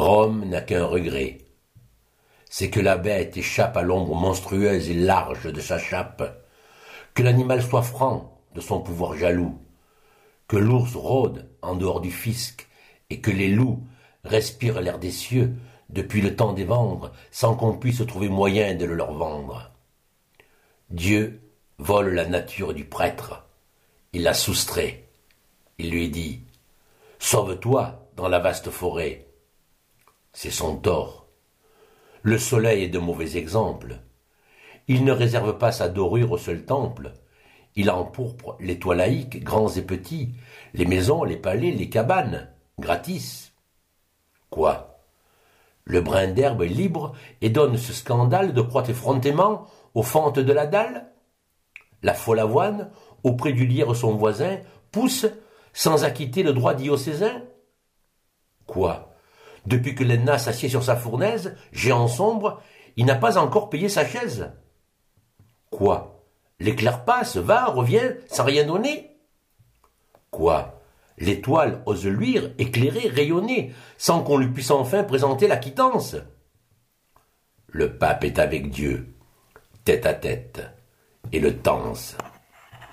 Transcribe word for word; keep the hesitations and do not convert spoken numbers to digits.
Rome n'a qu'un regret. C'est que la bête échappe à l'ombre monstrueuse et large de sa chape, que l'animal soit franc de son pouvoir jaloux, que l'ours rôde en dehors du fisc, et que les loups respirent l'air des cieux depuis le temps des vendre, sans qu'on puisse trouver moyen de le leur vendre. Dieu vole la nature du prêtre, il la soustrait. Il lui dit « Sauve-toi dans la vaste forêt ». C'est son tort. Le soleil est de mauvais exemple. Il ne réserve pas sa dorure au seul temple. Il empourpre les toits laïques, grands et petits, les maisons, les palais, les cabanes, gratis. Quoi? Le brin d'herbe est libre et donne ce scandale de croître effrontément aux fentes de la dalle? La folle avoine, auprès du lierre son voisin, pousse sans acquitter le droit diocésain? Quoi? Depuis que l'Enna s'assied sur sa fournaise, géant sombre, il n'a pas encore payé sa chaise? Quoi? L'éclair passe, va, revient, sans rien donner? Quoi? L'étoile ose luire, éclairer, rayonner, sans qu'on lui puisse enfin présenter la quittance? Le pape est avec Dieu, tête à tête, et le tense.